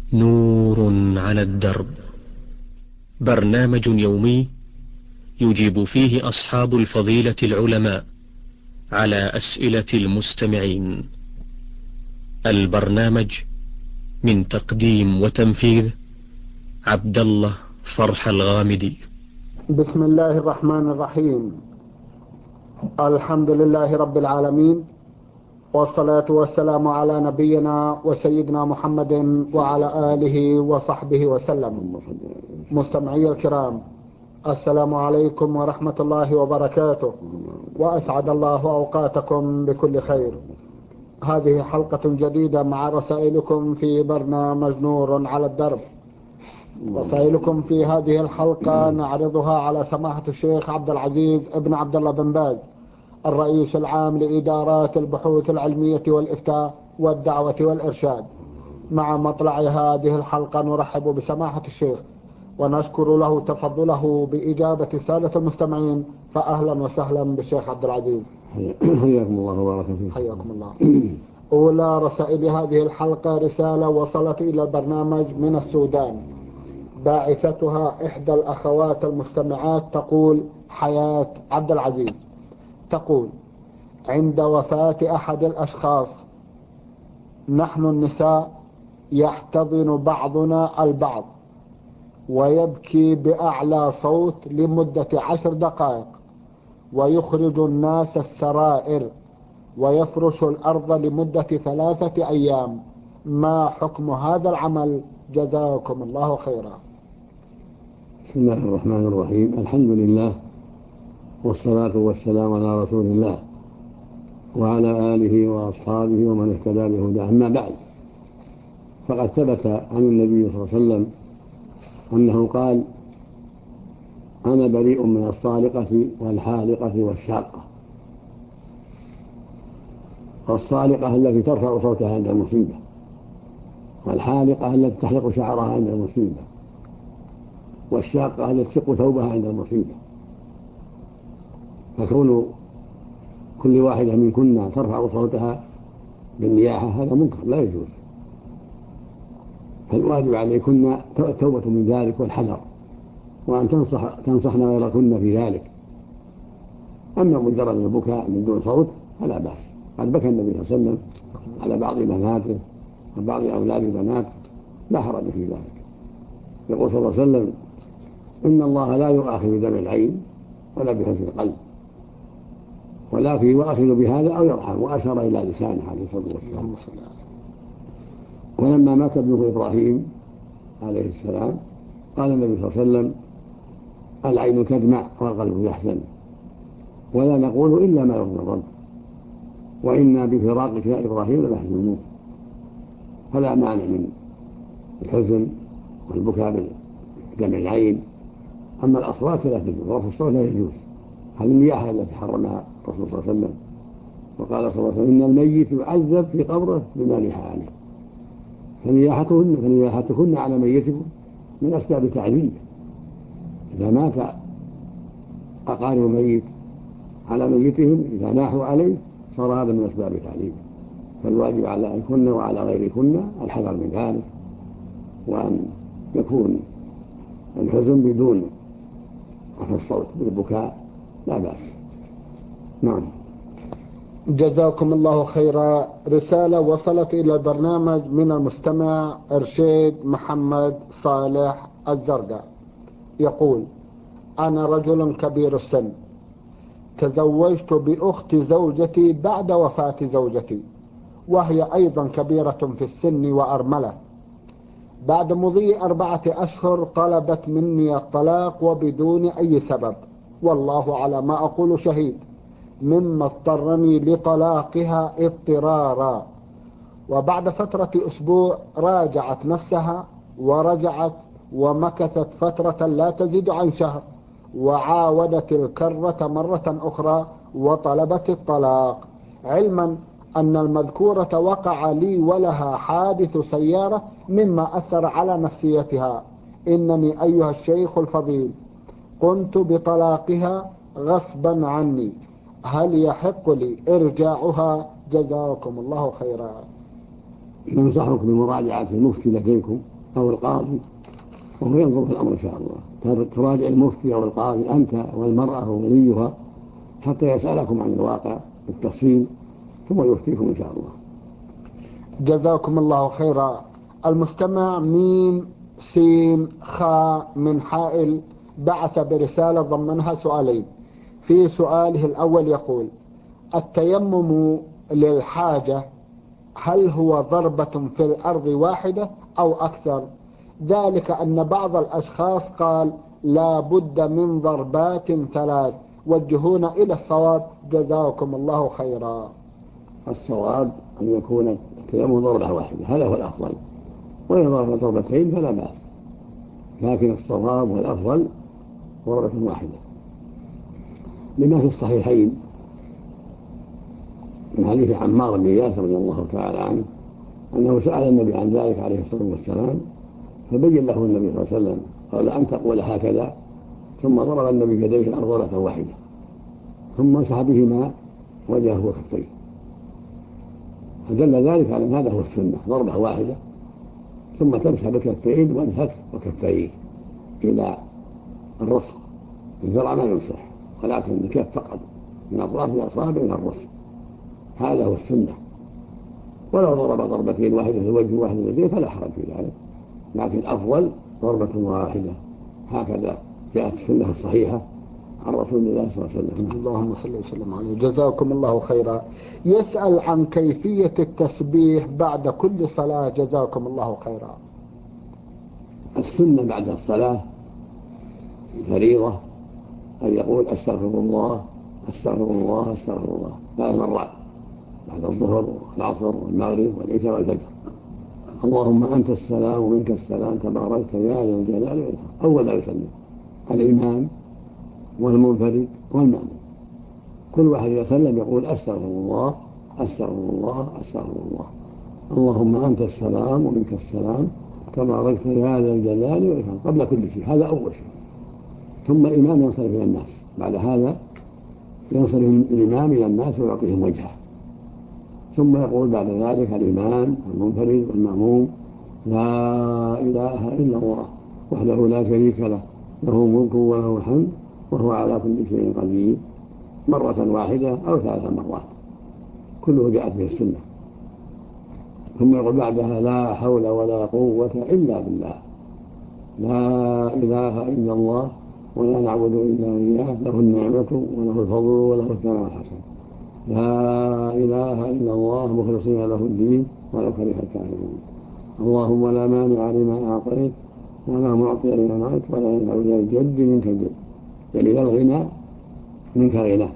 نور على الدرب، برنامج يومي يجيب فيه أصحاب الفضيلة العلماء على أسئلة المستمعين. البرنامج من تقديم وتنفيذ عبد الله فرح الغامدي. بسم الله الرحمن الرحيم. الحمد لله رب العالمين، والصلاة والسلام على نبينا وسيدنا محمد وعلى آله وصحبه وسلم. مستمعي الكرام، السلام عليكم ورحمة الله وبركاته، وأسعد الله أوقاتكم بكل خير. هذه حلقة جديدة مع رسائلكم في برنامج نور على الدرب. رسائلكم في هذه الحلقة نعرضها على سماحة الشيخ عبد العزيز ابن عبد الله بن باز، الرئيس العام لإدارات البحوث العلمية والإفتاء والدعوة والإرشاد. مع مطلع هذه الحلقة نرحب بسماحة الشيخ ونشكر له تفضله بإجابة السادة المستمعين، فأهلا وسهلا بالشيخ عبد العزيز. حياكم الله وبارك فيكم. حياكم الله. أولى رسائل هذه الحلقة رسالة وصلت إلى البرنامج من السودان، باعثتها إحدى الأخوات المستمعات، تقول: حياة عبد العزيز. تقول: عند وفاة أحد الأشخاص نحن النساء يحتضن بعضنا البعض ويبكي بأعلى صوت لمدة 10 دقائق، ويخرج الناس السرائر، ويفرش الأرض لمدة 3 أيام. ما حكم هذا العمل؟ جزاكم الله خيرا. بسم الله الرحمن الرحيم. الحمد لله، والصلاة والسلام على رسول الله وعلى آله وأصحابه ومن اهتدى بهداه. أما بعد، فقد ثبت عن النبي صلى الله عليه وسلم أنه قال: أنا بريء من الصالقة والحالقة والشاقة. الصالقة التي ترفع صوتها عند المصيبة، والحالقة التي تحلق شعرها عند المصيبة، والشاقة التي تشق ثوبها عند المصيبة. فكون كل واحدة منكن ترفع صوتها بالنياحة هذا منكر لا يجوز، فالواجب عليكن التوبة من ذلك والحذر، وأن تنصحن غيركن في ذلك. أما مجرد البكاء من دون صوت فلا بأس. قد بكى النبي صلى الله عليه وسلم على بعض بناته وبعض أولاد البنات، لا حرج في ذلك. يقول صلى الله عليه وسلم: إن الله لا يؤاخذ بدمع العين ولا بحزن القلب، ولكن يؤاخذ بهذا أو يرحم. وأشار إلى لسانه عليه الصلاة والسلام. ولما مات ابنه إبراهيم عليه السلام قال النبي صلى الله عليه وسلم: العين تدمع والقلب يحزن، ولا نقول إلا ما يرضي الرب، وإنا بفراقك يا إبراهيم لمحزونون. فلا مانع من الحزن والبكاء بدمع العين. أما الأصوات فلا تجوز، ورفع الصوت لا يجوز. هذه النياحة التي حرمها الرسول صلى الله عليه وسلم، وقال صلى الله عليه وسلم: إن الميت يعذب في قبره بما نيح عليه. فنياحتكن على ميتكم من أسباب تعذيب. إذا مات أقارب الميت على ميتهم، إذا ناحوا عليه صار هذا من أسباب تعذيبه. فالواجب عليكن وعلى غيركن الحذر من ذلك، وأن يكون الحزن بدون رفع الصوت بالبكاء لا بأس. نعم. جزاكم الله خيرا. رسالة وصلت إلى البرنامج من المستمع إرشاد محمد صالح الزرقاء، يقول: أنا رجل كبير السن، تزوجت بأخت زوجتي بعد وفاة زوجتي، وهي أيضا كبيرة في السن وأرملة. بعد مضي 4 أشهر طلبت مني الطلاق وبدون أي سبب، والله على ما أقول شهيد، مما اضطرني لطلاقها اضطرارا. وبعد فترة أسبوع راجعت نفسها ورجعت، ومكثت فترة لا تزيد عن شهر، وعاودت الكرة مرة أخرى وطلبت الطلاق، علما أن المذكورة وقع لي ولها حادث سيارة مما أثر على نفسيتها. إنني أيها الشيخ الفضيل قمت بطلاقها غصبا عني، هل يحق لي إرجاعها؟ جزاكم الله خيرا. ننصحك بمراجعة المفتي لديكم أو القاضي، وهو ينظر في الأمر إن شاء الله. تراجع المفتي أو القاضي أنت والمرأة ووليها حتى يسألكم عن الواقع بالتفصيل ثم يفتيكم إن شاء الله. جزاكم الله خيرا. المستمع ميم سين خاء من حائل بعث برسالة ضمنها سؤالين. في سؤاله الأول يقول: التيمم للحاجة هل هو ضربة في الأرض واحدة أو أكثر؟ ذلك أن بعض الأشخاص قال لا بد من ضربات ثلاث، وجهونا إلى الصواب جزاكم الله خيرا. الصواب أن يكون التيمم ضربة واحدة، هذا هو الأفضل، وإن ضرب ضربتين فلا بأس، لكن الصواب والأفضل ضربة واحدة، لما في الصحيحين من حديث عمار بن ياسر رضي الله تعالى عنه أنه سأل النبي عن ذلك عليه الصلاة والسلام، فبين له النبي صلى الله عليه وسلم قال أن تقول هكذا، ثم ضرب النبي يديه الأرض ضربة واحدة ثم مسح بهما وجهه وكفيه، فدل ذلك على أن هذا هو السنة، ضربة واحدة ثم تمسح بكفين وجهك وكفيه إلى الرسغ، الذرع ما يمسح ولكن الكف فقط من أطراف الأصابع إلى الرسغ، هذا هو السنة. ولو ضرب ضربتين، واحدة في الوجه وواحدة في اليدين فلا حرج في ذلك، لكن الأفضل ضربة واحدة، هكذا جاءت السنة الصحيحة عن رسول الله صلى الله عليه وسلم. اللهم صل وسلم عليه. جزاكم الله خيرا. يسأل عن كيفية التسبيح بعد كل صلاة جزاكم الله خيرا. السنة بعد الصلاة فريضة أن يقول أستغفر الله أستغفر الله أستغفر الله 3 مرات بعد الظهر والعصر والمغرب والعشاء والفجر. اللهم أنت السلام ومنك السلام تباركت يا ذا الجلال والإكرام. أول ما يسلم الإمام والمنفرد والمأموم، كل واحد يسلم يقول أستغفر الله أستغفر الله أستغفر الله، اللهم أنت السلام ومنك السلام تباركت يا ذا الجلال والإكرام قبل كل شيء، هذا أول شيء. ثم الإمام ينصرف إلى الناس، بعد هذا ينصرف الإمام إلى الناس ويعطيهم وجهه، ثم يقول بعد ذلك الإمام والمنفرد والمأموم لا إله إلا الله وحده لا شريك له له الملك وله الحمد وهو على كل شيء قدير، مرة واحدة أو 3 مرات، كله جاءت به السنة. ثم يقول بعدها لا حول ولا قوة إلا بالله، لا إله إلا الله ولا نعبد إلا إياه له النعمة وله الفضل وله الثناء الحسن، لا إله إلا الله مخلصين له الدين ولو كره الكافرون، اللهم لا مانع لما أعطيت ولا معطي لما منعت ولا ينفع ذا الجد منك الجد، يعني لا الغنى منك غنى.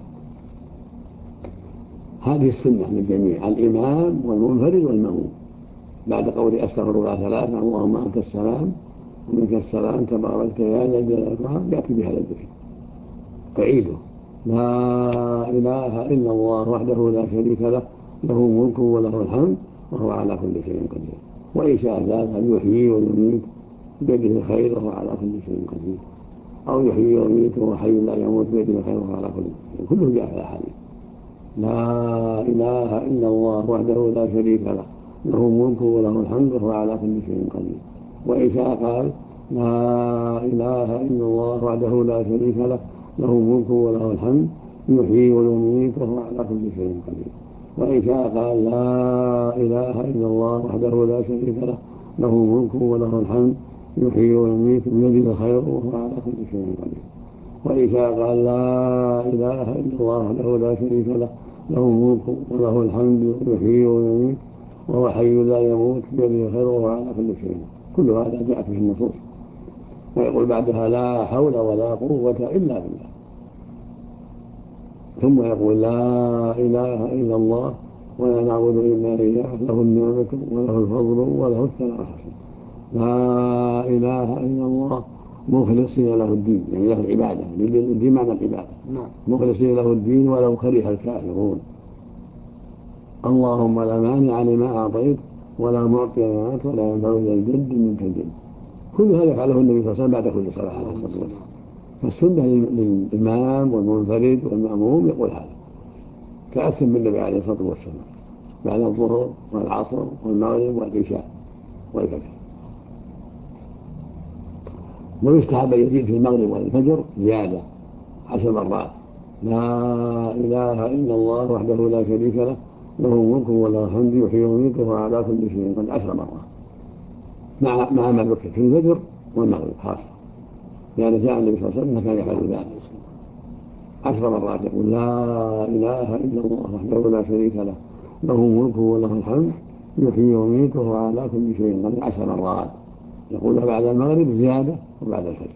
هذه السنة للجميع، الإمام والمنفرد والمأموم، بعد قول أستغفر الله 3 اللهم أنت السلام ومنك السلام تباركت يا ذا الجلال والإكرام يأتي بهذا الذكر فعيده لا إله إلا الله وحده لا شريك له له الملك وله الحمد وهو على كل شيء قدير، وإن شاء ذلك أن يحيي ويميت بيده الخير وهو على كل شيء قدير، أو يحيي ويميت وهو حي لا يموت بيده الخير وهو على كل شيء، كله جاء في الأحاديث. لا إله إلا الله وحده لا شريك له له الملك وله الحمد وهو على كل شيء قدير، وإن شاء قال لا إله إلا الله وحده لا شريك له له الملك وله الحمد يحيي ويميت وهو على كل شيء قدير، وإن شاء قال لا إله إلا الله وحده لا شريك له له الملك وله الحمد يحيي ويميت بيده الخير وهو على كل شيء قدير، وإن شاء قال لا إله إلا الله وحده لا شريك له له الملك وله الحمد يحيي ويميت وهو حي لا يموت بيده الخير وهو على كل شيء. كل هذا جاءت به النصوص. ويقول بعدها لا حول ولا قوة إلا بالله، ثم يقول لا إله إلا الله ولا نعبد إلا إياه له النعمة وله الفضل وله الثناء الحسن، لا إله إلا الله مخلصين له الدين، يعني له العبادة، الدين معنى العبادة، مخلصين له الدين ولو كره الكافرون، اللهم لا مانع لما أعطيت ولا معطي لما أعطيت ولا ينفع ذا الجد منك الجد. كل هذا يفعله النبي صلى الله عليه وسلم بعد كل صلاة عليه الصلاة والسلام. فالسنة للإمام والمنفرد والمأموم يقول هذا، تأسم بالنبي عليه الصلاة والسلام بعد الظهر والعصر والمغرب والعشاء والفجر. ويستحب أن يزيد في المغرب والفجر زيادة 10 مرات: لا إله إلا الله وحده لا شريك له له الملك وله الحمد يحيي ويميت وهو على كل شيء قدير 10 مرات مع ما ذكر في الفجر والمغرب خاصة، لأن جاء النبي صلى الله عليه وسلم كان يفعل ذلك 10 مرات، يقول: لا إله إلا الله وحده لا شريك له له الملك وله الحمد يحيي ويميت وهو على كل شيء قدير 10 مرات، يقولها بعد المغرب زيادة وبعد الفجر.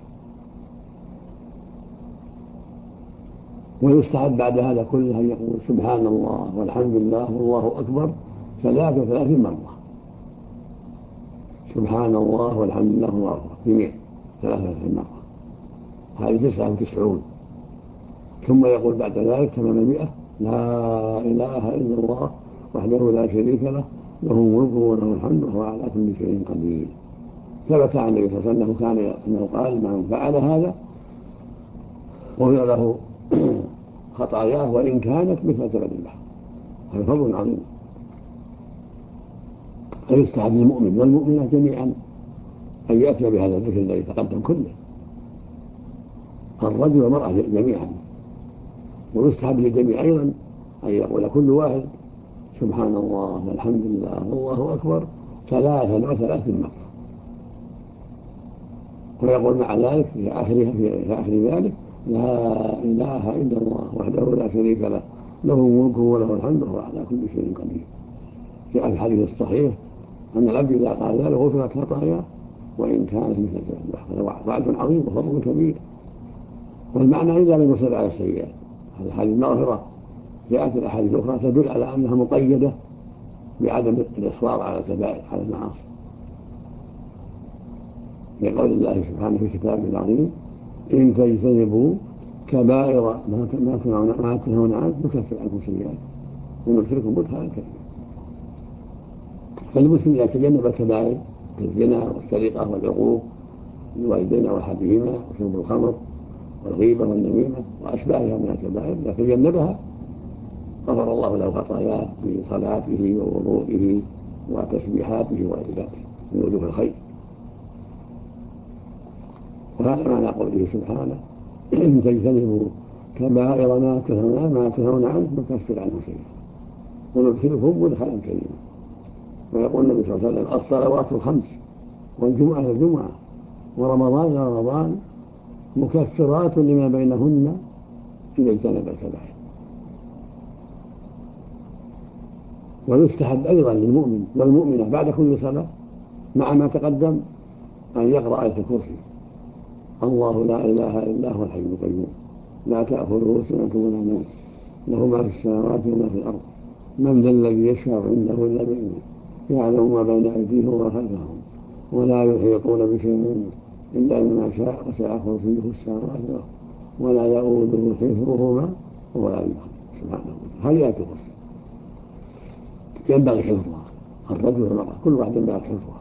ويستحب بعد هذا كله أن يقول: سبحان الله والحمد لله والله أكبر 33 مرة. سبحان الله والحمد لله والله أكبر جميع 33 مرة، هذه 99. ثم يقول بعد ذلك تمام 100: لا إله إلا الله وحده لا شريك له له الملك وله الحمد وهو على كل شيء قدير. ثبت عن النبي صلى الله عليه وسلم أنه قال: من فعل هذا غفر له خطاياه وإن كانت مثل زبد البحر. هذا فضل عظيم. فيستحب للمؤمن والمؤمنة جميعا أن يأتي بهذا الذكر الذي تقدم كله، الرجل والمرأة جميعا. ويستحب للجميع أيضا أن يقول كل واحد: سبحان الله والحمد لله والله أكبر 33 مرة، ويقول مع ذلك في آخر ذلك: لا إله إلا الله وحده لا شريك له له الملك وله الحمد وهو على كل شيء قدير. جاء في الحديث الصحيح أن العبد إذا قال ذلك غفرت خطاياه وإن كانت مثل زبد البحر. هذا وعد عظيم وفضل كبير. والمعنى إذا لم يصر على السيئات. هذه المغفرة جاءت الأحاديث الأخرى تدل على أنها مقيدة بعدم الإصرار على الكبائر على المعاصي، لقول الله سبحانه في كتابه العظيم: إن تجتنبوا كبائر ما تنهون عنه نكفر عنكم سيئات وندخلكم مدخلا كريما. فالمسلم إذا تجنب الكبائر كالزنا والسرقة والعقوق للوالدين وأحدهما وشرب الخمر والغيبة والنميمة وأشباهها من الكبائر، إذا تجنبها غفر الله له خطاياه بصلاته ووضوئه وتسبيحاته وغير ذلك من وجوه الخير. وهذا معنى قوله سبحانه: إن تجتنبوا كبائر ما تنهون عنه نكفر عنه سيئات وندخلكم مدخلا كريما. ويقول النبي صلى الله عليه وسلم: الصلوات الخمس والجمعة الجمعة ورمضان رمضان مكفرات لما بينهن إذا اجتنب الكبائر. ويستحب أيضا للمؤمن والمؤمنة بعد كل صلاة مع ما تقدم أن يقرأ آية الكرسي: الله لا إله إلا هو الحي القيوم لا تأخذه سنة ولا نوم له ما في السماوات وما في الأرض من ذا الذي يشفع عنده إلا بإذنه يعلم ما بين أيديهم وما خلفهم ولا يحيطون بشيء إلا بما شاء وسع كرسيه السماوات والأرض ولا يؤوده حفظهما وهو العلي العظيم. سبحانه وتعالى. هذه آية الكرسي ينبغي حفظها، الرجل والمرأة كل واحد ينبغي حفظها.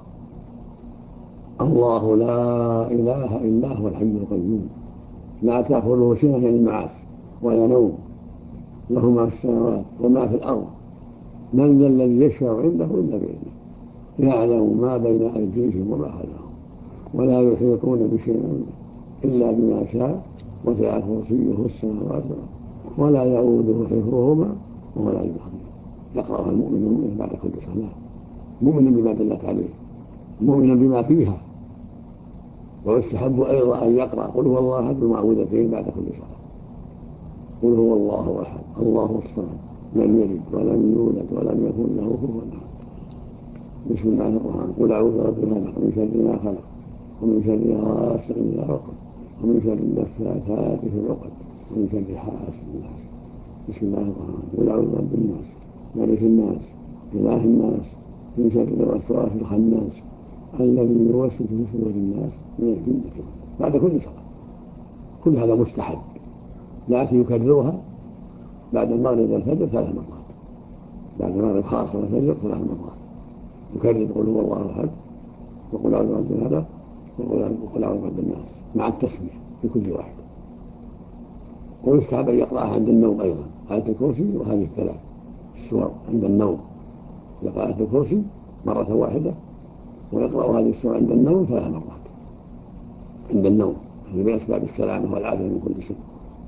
الله لا إله إلا هو الحي القيوم لا تأخذه سنة يعني المعاصي ولا نوم له ما في السماوات وما في الأرض من ذا الذي يشفع عنده إلا بإذنه يعلم ما بين أيديهم وما خلفهم ولا يحيطون بشيء إلا بما شاء وسع كرسيه السماوات ولا يؤوده حفظهما وهو العلي العظيم. يقرأها المؤمن بعد كل صلاة، مؤمن بما دلت عليه، مؤمنا بما فيها. ويستحب أيضا أن يقرأ قل هو الله أحد المعوذتين بعد كل صلاة: قل هو الله أحد الله الصمد لم يلد ولم يولد ولم يكن له كفوا أحد. بسم الله الرحمن قل أعوذ برب الفلق من شر ما خلق ومن شر غاسق إذا وقب ومن شر النفاثات في العقد ومن شر حاسد إذا حسد. بسم الله الرحمن قل أعوذ برب الناس ملك الناس إله الناس من شر الوسواس الخناس الذي يوسوس في صدور الناس من الجنة بعد كل صلاة. كل هذا مستحب، لكن يكررها بعد المغرب والفجر 3 مرات، بعد المغرب خاصة والفجر 3 مرات يكرر قل هو الله أحد وقل أعوذ برب الفلق وقل أعوذ برب الناس مع التسمية في كل واحد. ويستحب أن يقرأها عند النوم أيضا آية الكرسي وهذه 3 السور عند النوم، يقرأ آية الكرسي مرة واحدة ويقرأ هذه السورة عند النوم 3 مرات. عند النوم، هذه من أسباب السلامة والعافية من كل شيء.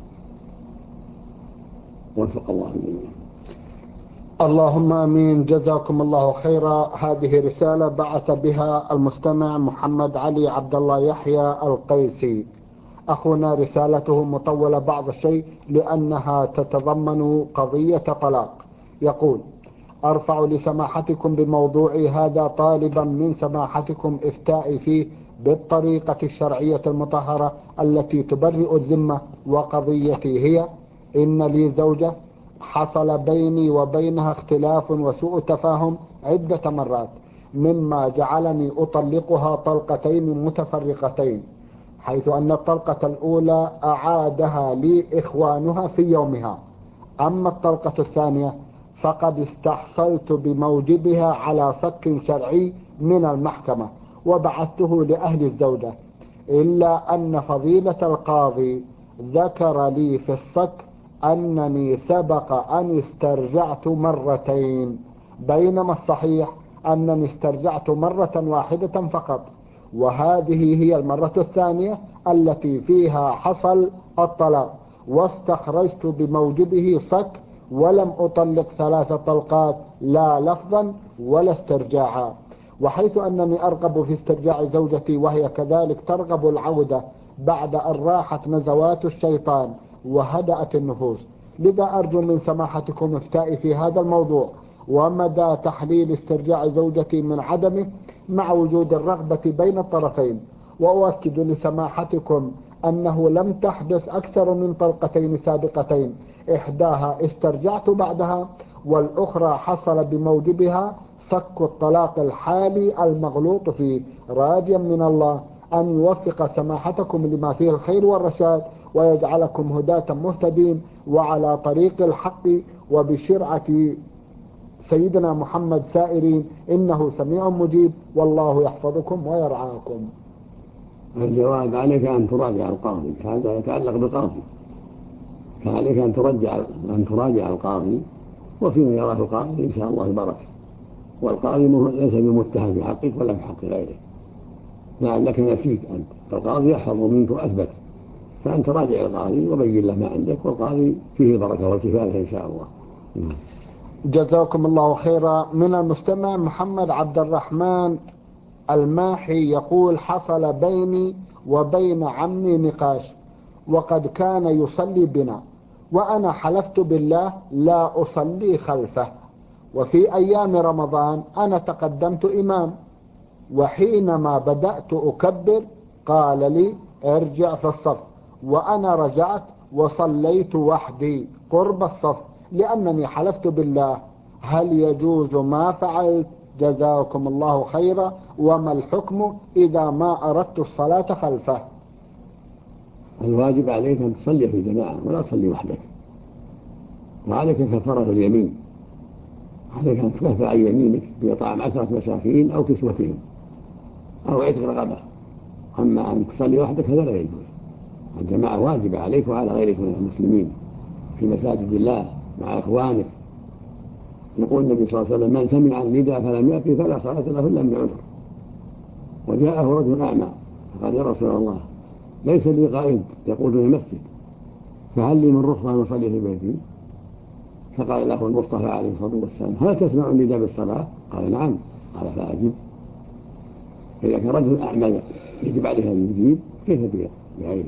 وفق الله الجميع. اللهم آمين. جزاكم الله خيرا. هذه رسالة بعث بها المستمع محمد علي عبد الله يحيى القيسي. أخونا رسالته مطولة بعض الشيء لأنها تتضمن قضية طلاق. يقول: أرفع لسماحتكم بموضوعي هذا طالبا من سماحتكم إفتائي فيه بالطريقة الشرعية المطهرة التي تبرئ الذمة. وقضيتي هي: إن لي زوجة حصل بيني وبينها اختلاف وسوء تفاهم عدة مرات، مما جعلني أطلقها طلقتين متفرقتين، حيث أن الطلقة الأولى أعادها لي إخوانها في يومها. أما الطلقة الثانية فقد استحصلت بموجبها على صك شرعي من المحكمة وبعثته لأهل الزوجة، إلا أن فضيلة القاضي ذكر لي في الصك أنني سبق أن استرجعت مرتين، بينما الصحيح أنني استرجعت مرة واحدة فقط، وهذه هي المرة الثانية التي فيها حصل الطلاق، واستخرجت بموجبه صك ولم أطلق 3 طلقات لا لفظا ولا استرجاعا. وحيث أنني أرغب في استرجاع زوجتي وهي كذلك ترغب العودة بعد أن راحت نزوات الشيطان وهدأت النفوس، لذا أرجو من سماحتكم إفتائي في هذا الموضوع ومدى تحليل استرجاع زوجتي من عدمه مع وجود الرغبة بين الطرفين. وأؤكد لسماحتكم أنه لم تحدث أكثر من طلقتين سابقتين، إحداها استرجعت بعدها والأخرى حصل بموجبها صك الطلاق الحالي المغلوط فيه، راجيا من الله أن يوفق سماحتكم لما فيه الخير والرشاد ويجعلكم هداة مهتدين وعلى طريق الحق وبشرعة سيدنا محمد سائرين، إنه سميع مجيب والله يحفظكم ويرعاكم. الجواب: عليك أن تراجع القاضي، هذا يتعلق بالقاضي، فعليك أن تراجع القاضي، وفيما يراه القاضي إن شاء الله بركة، والقاضي ليس بمتهم في حقك ولا في حق غيرك، لعلك نسيت أنت، فالقاضي يحفظ منك وأثبت، فأنت راجع القاضي وبين له ما عندك، والقاضي فيه البركة والكفاية إن شاء الله. جزاكم الله خيرا. من المستمع محمد عبد الرحمن الماحي يقول: حصل بيني وبين عمي نقاش، وقد كان يصلي بنا، وأنا حلفت بالله لا أصلي خلفه، وفي أيام رمضان أنا تقدمت إمام، وحينما بدأت أكبر قال لي: ارجع في الصف، وأنا رجعت وصليت وحدي قرب الصف لأنني حلفت بالله. هل يجوز ما فعلت؟ جزاكم الله خيرا. وما الحكم إذا ما أردت الصلاة خلفه؟ الواجب عليك أن تصلي في جماعة ولا تصلي وحدك، وعليك كفارة اليمين، عليك أن تكفر عن يمينك بإطعام 10 مساكين أو كسوتهم أو عتق رقبة. أما أن تصلي وحدك هذا لا يجوز. الجماعة واجبة عليك وعلى غيرك من المسلمين في مساجد الله مع إخوانك. يقول النبي صلى الله عليه وسلم: من سمع النداء فلم يأتي فلا صلاة له إلا بعذر. وجاءه رجل أعمى فقال: يا رسول الله، ليس لي قائد يقودني المسجد، فهل لي من رخصة أن أصلي في بيتي؟ فقال له المصطفى عليه الصلاة والسلام: هل تسمع النداء بالصلاة؟ قال: نعم. قال: فأجب. فإذا كان رجل أعمى يجب عليه أن يجيب، كيف بغيره؟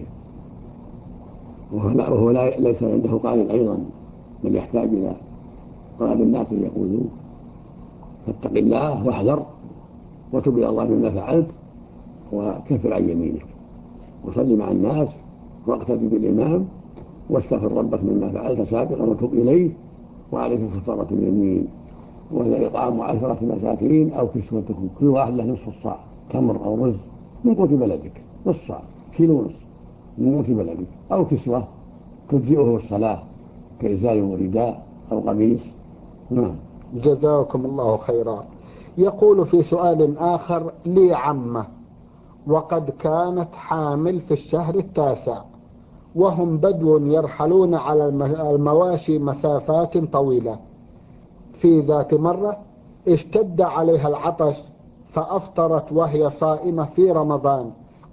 وهو ليس عنده قائد أيضا، بل يحتاج إلى طلب الناس أن يقولوا. فاتق الله واحذر وتب إلى الله مما فعلت، وكفر عن يمينك، وصل مع الناس واقتدي بالإمام، واستغفر ربك مما فعلت سابقا وتب إليه، وعليك كفارة اليمين، وهي إطعام 10 مساكين أو كسوتهم، كل واحد له نصف الصاع تمر أو رز من قوت بلدك، نصف صاع، كيلو ونصف من قوت بلدك، أو كسوة تجزئه الصلاة كإزار ورداء أو قميص. نعم. جزاكم الله خيرا. يقول في سؤال آخر: لي عمة وقد كانت حامل في الشهر 9، وهم بدو يرحلون على المواشي مسافات طويلة. في ذات مرة اشتد عليها العطش فأفطرت وهي صائمة في رمضان،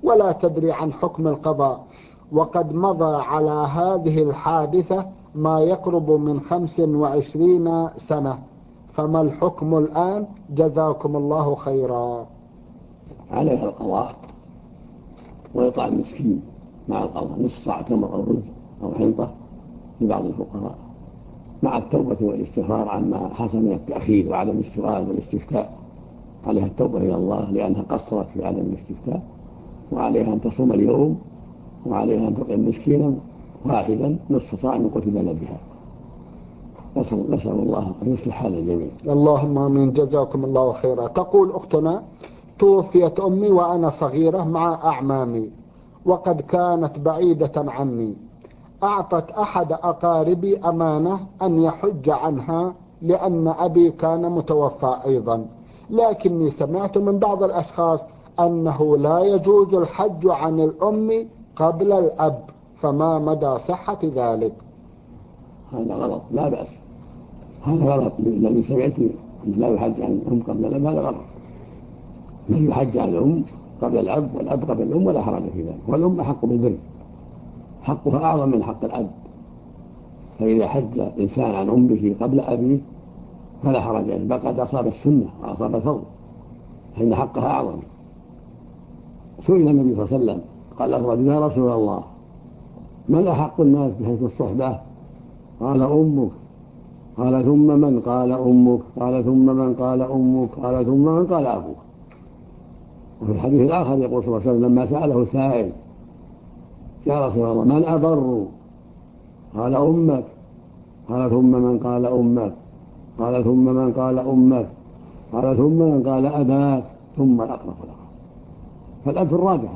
ولا تدري عن حكم القضاء، وقد مضى على هذه الحادثة ما يقرب من 25 سنة، فما الحكم الآن؟ جزاكم الله خيرا. عليها القضاء وإطعام مسكين مع القضاء، نصف صاع تمر أو رز أو حنطة لبعض الفقراء، مع التوبة والاستغفار عما حصل من التأخير وعدم السؤال والاستفتاء. عليها التوبة إلى الله لأنها قصرت في عدم الاستفتاء، وعليها أن تصوم اليوم، وعليها أن تطعم مسكينا واحدا نصف صاع من قوت بلدها. نسأل الله أن يصلح حال الجميع. اللهم آمين. جزاكم الله خيرا. تقول أختنا: توفيت أمي وأنا صغيرة مع أعمامي، وقد كانت بعيدة عني. أعطت أحد أقاربي أمانة أن يحج عنها لأن أبي كان متوفى أيضا، لكني سمعت من بعض الأشخاص أنه لا يجوز الحج عن الأم قبل الأب، فما مدى صحة ذلك؟ هذا غلط، لا بأس. هذا غلط الذي سمعت لا يحج عن الأم قبل الأب، هذا غلط. من يحج عن الأم قبل الأب والأب قبل الأم ولا حرج في ذلك، والأم أحق بالبر، حقها أعظم من حق الأب. فإذا حج إنسان عن أمه قبل أبيه فلا حرج عليه، بل قد أصاب السنة وأصاب الفضل، فإن حقها أعظم. سئل النبي صلى الله عليه وسلم قال له رجل: يا رسول الله، من أحق الناس بحسن الصحبة؟ قال: أمك. قال: ثم من؟ قال: أمك. قال: ثم من؟ قال: أمك. قال: ثم من؟ قال: أبوك. وفي الحديث الآخر يقول صلى الله عليه وسلم لما سأله سائل: يا رسول الله، من أبر؟ قال: أمك. قال: ثم من؟ قال: أمك. قال: ثم من؟ قال: أمك. قال: ثم من؟ قال: أباك. ثم الأقرب فالأقرب. فالأب في الرابعة،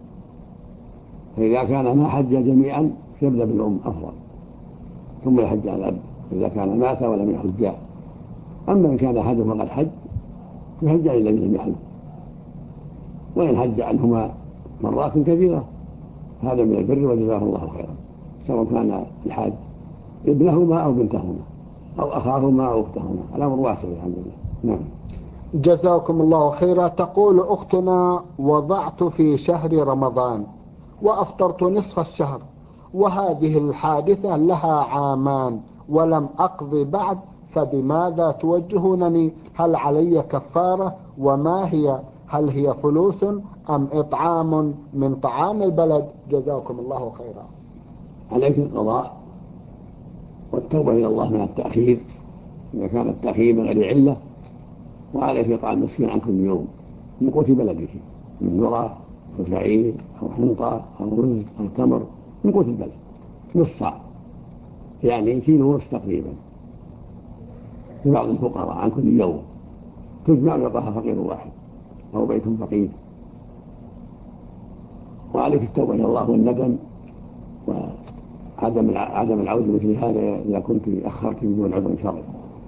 فإذا كان ما حج جميعا يبدأ بالأم أفضل، ثم يحج على الأب إذا كان مات ولم يحج. أما إن كان أحدهما قد حج يحج على الذي لم يحج، وإن حج عنهما مرات كثيرة هذا من البر وجزاه الله خيرا، سواء كان الحاج ابنهما أو بنتهما أو أخاهما أو أختهما، الأمر واسع الحمد لله. نعم. جزاكم الله خيرا. تقول أختنا: وضعت في شهر رمضان وأفطرت نصف الشهر، وهذه الحادثة لها عامان ولم أقضي بعد، فبماذا توجهونني؟ هل علي كفارة؟ وما هي؟ هل هي فلوس أم إطعام من طعام البلد؟ جزاكم الله خيرا. عليك القضاء والتوبة إلى الله من التأخير إذا كان التأخير من غير علة، وعليك إطعام مسكين عن كل يوم من قوت بلدك، من ذرة أو شعير أو حنطة أو رز أو تمر من قوت البلد، نصف صاع يعني كيلو ونصف تقريبا لبعض الفقراء عن كل يوم، تجمع ويعطاها فقير واحد أو بيت فقير. وعليك التوبة إلى الله والندم وعدم العودة مثل هذا إذا كنت أخرت بدون عذر شرعي.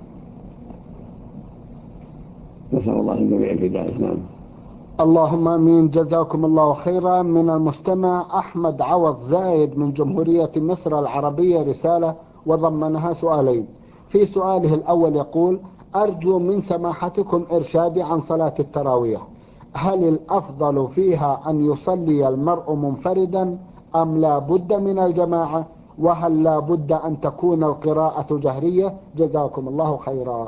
نسأل الله الجميع الهداية. نعم. اللهم امين. جزاكم الله خيرا. من المستمع احمد عوض زايد من جمهورية مصر العربية رسالة وضمنها سؤالين. في سؤاله الاول يقول: ارجو من سماحتكم ارشادي عن صلاة التراويح، هل الافضل فيها ان يصلي المرء منفردا ام لا بد من الجماعة؟ وهل لا بد ان تكون القراءة جهرية؟ جزاكم الله خيرا.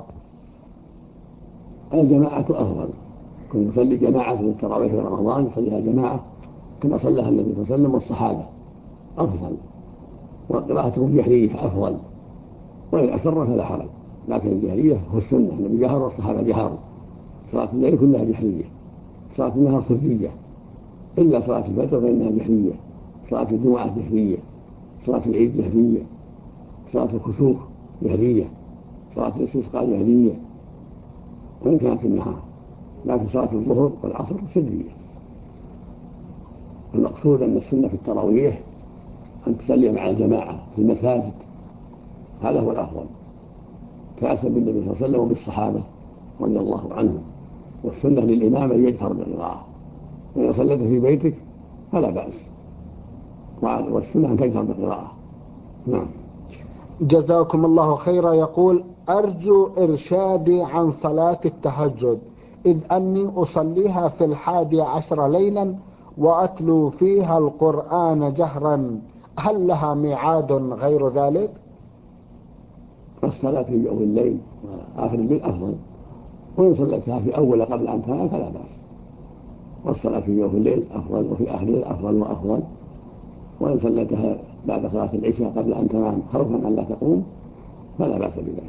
الجماعة أفضل، كن يصلي جماعة في التراويح في رمضان يصليها جماعة كما صلىها النبي صلى الله عليه وسلم والصحابة أفضل، وقراءته الجهرية أفضل، وإن أسر فلا حرج، لكن الجهرية هو السنة، النبي جهر والصحابة جهروا. صلاة الليل كلها جهرية، صلاة النهار سرية، إلا صلاة الفجر فإنها جهرية، صلاة الجمعة جهرية، صلاة العيد جهرية، صلاة الكسوف جهرية، صلاة الاستسقاء جهرية وإن كانت في النهار، لكن صلاة الظهر والعصر سرية. المقصود أن السنة في التراويح أن تصلي مع الجماعة في المساجد، هذا هو الأفضل، تأسى بالنبي صلى الله عليه وسلم وبالصحابة رضي الله عنهم. والسنة للإمام أن يجهر بالقراءة، وإذا صليت في بيتك فلا بأس، والسنة أن تجهر بالقراءة. نعم. جزاكم الله خيرا. يقول: أرجو إرشادي عن صلاة التهجد، إذ أني أصليها في 11 ليلا وأتلو فيها القرآن جهرا، هل لها ميعاد غير ذلك؟ الصلاة في جوف الليل وآخر الليل أفضل، وإن صليتها في أول قبل أن تنام فلا بأس. والصلاة في جوف الليل أفضل، وفي آخر الليل أفضل وأفضل. وإن صليتها بعد صلاة العشاء قبل أن تنام خوفا أن لا تقوم فلا بأس بذلك.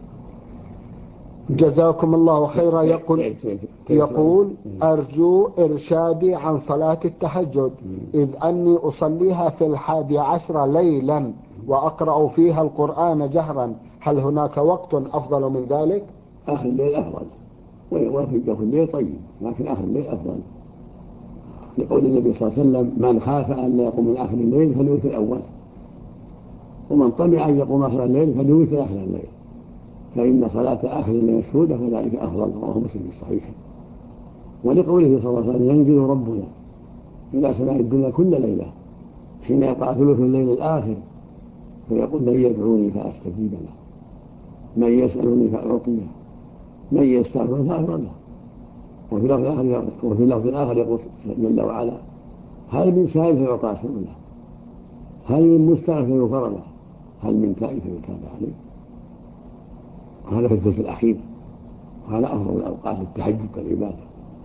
جزاكم الله خيرا. يقول أرجو إرشادي عن صلاة التهجد، إذ أني أصليها في 11 ليلا وأقرأ فيها القرآن جهرا، هل هناك وقت أفضل من ذلك؟ آخر الليل أفضل، وفي جوف الليل طيب، لكن آخر الليل أفضل، لقول النبي صلى الله عليه وسلم: من خاف أن لا يقوم من آخر الليل فليوتر الأول، ومن طمع أن يقوم آخر الليل فليوتر آخر الليل، فإن صلاة آخر الليل مشهودة فذلك أفضل. رواه مسلم في صحيحه. ولقوله صلى الله عليه وسلم: ينزل ربنا إلى سماء الدنيا كل ليلة حين يقع ثلث الليل الآخر فيقول: من يدعوني فأستجيب له، من يسألني فأعطيه، من يستغفر فأغفر له. وفي اللفظ الآخر يقول جل وعلا: هل من سائل فيعطى سؤله، هل من مستغفر فيغفر له، هل من تائب فيتاب عليه. وهذا في الثلث الأخير، وهذا أفضل الأوقات التهجد والعبادة.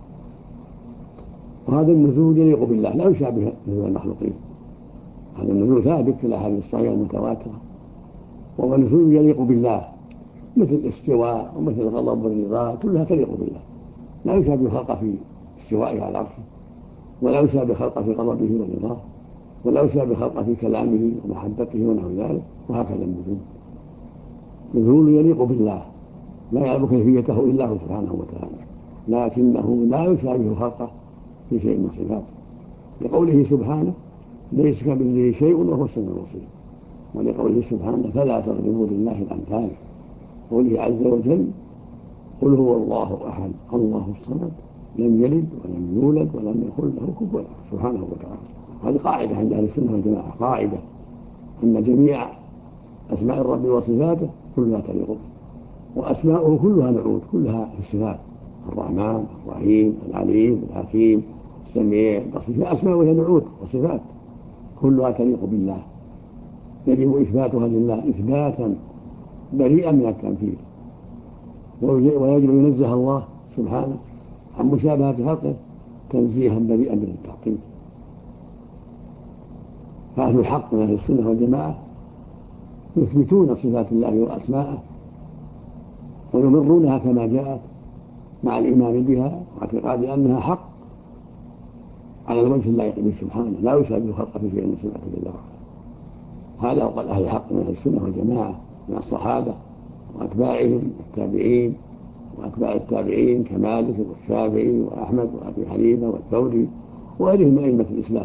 وهذا النزول يليق بالله لا يشابه نزول المخلوقين. هذا النزول ثابت في الأحاديث الصحيحة المتواترة، وهو نزول يليق بالله، مثل الاستواء ومثل الغضب والرضا، كلها تليق بالله، لا يشابه خلقه في استوائه على عرشه، ولا يشابه خلقه في غضبه ورضاه، ولا يشابه خلقه في كلامه ومحبته ونحو ذلك. وهكذا نزول يليق بالله لا يعلم كيفيته إلا هو سبحانه وتعالى، لكنه لا يشابه خلقه في شيء من صفاته، لقوله سبحانه: ليس كمثله شيء وهو السميع البصير. ولقوله سبحانه: فلا تضربوا لله الأمثال. قوله عز وجل: قل هو الله أحد الله الصمد لم يلد ولم يولد ولم يكن له كفوا أحد، سبحانه وتعالى. هذه قاعدة عند أهل السنة والجماعة، قاعدة أن جميع أسماء الرب وصفاته كلها تليق به، وأسماؤه كلها نعوت، كلها في الصفات: الرحمن، الرحيم، العليم، الحكيم، السميع، البصير، أسماؤه نعوت وصفات كلها تليق بالله، يجب إثباتها لله إثباتا بريئا من التمثيل، ويجب أن ينزه الله سبحانه عن مشابهة خلقه تنزيها بريئا من التعطيل. فأهل الحق من أهل السنة والجماعة يثبتون صفات الله وأسماءه ويمرونها كما جاءت مع الإيمان بها واعتقاد أنها حق على الوجه اللائق به سبحانه، لا يشابه خلقه في شيء من صفاته جل وعلا. هذا هو قول أهل الحق من أهل السنة والجماعة من الصحابة وأتباعهم التابعين وأتباع التابعين كمالك والشافعي وأحمد وأبي حنيفة والثوري وغيرهم من أئمة الإسلام،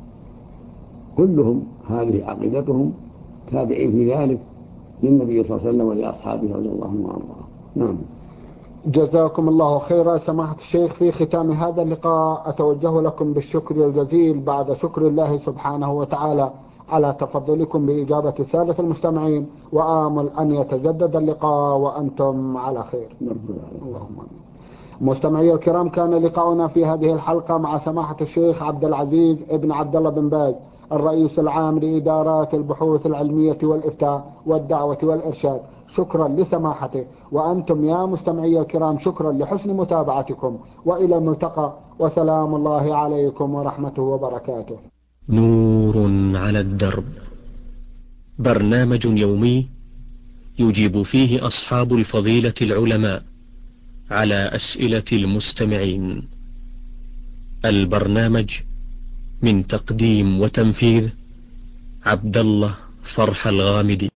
كلهم هذه عقيدتهم تابعين في ذلك للنبي صلى الله عليه وسلم ولأصحابه رضي الله عنهم وأرضاهم. نعم. جزاكم الله خيرا. سماحة الشيخ، في ختام هذا اللقاء أتوجه لكم بالشكر الجزيل بعد شكر الله سبحانه وتعالى على تفضلكم بإجابة السادة المستمعين، وآمل أن يتجدد اللقاء وأنتم على خير. اللهم آمين. مستمعي الكرام، كان لقاؤنا في هذه الحلقة مع سماحة الشيخ عبد العزيز ابن عبد الله بن باز، الرئيس العام لإدارات البحوث العلمية والإفتاء والدعوة والإرشاد. شكرا لسماحته، وأنتم يا مستمعي الكرام شكرا لحسن متابعتكم، وإلى الملتقى، وسلام الله عليكم ورحمته وبركاته. نور على الدرب، برنامج يومي يجيب فيه أصحاب الفضيلة العلماء على أسئلة المستمعين. البرنامج من تقديم وتنفيذ عبد الله فرح الغامدي.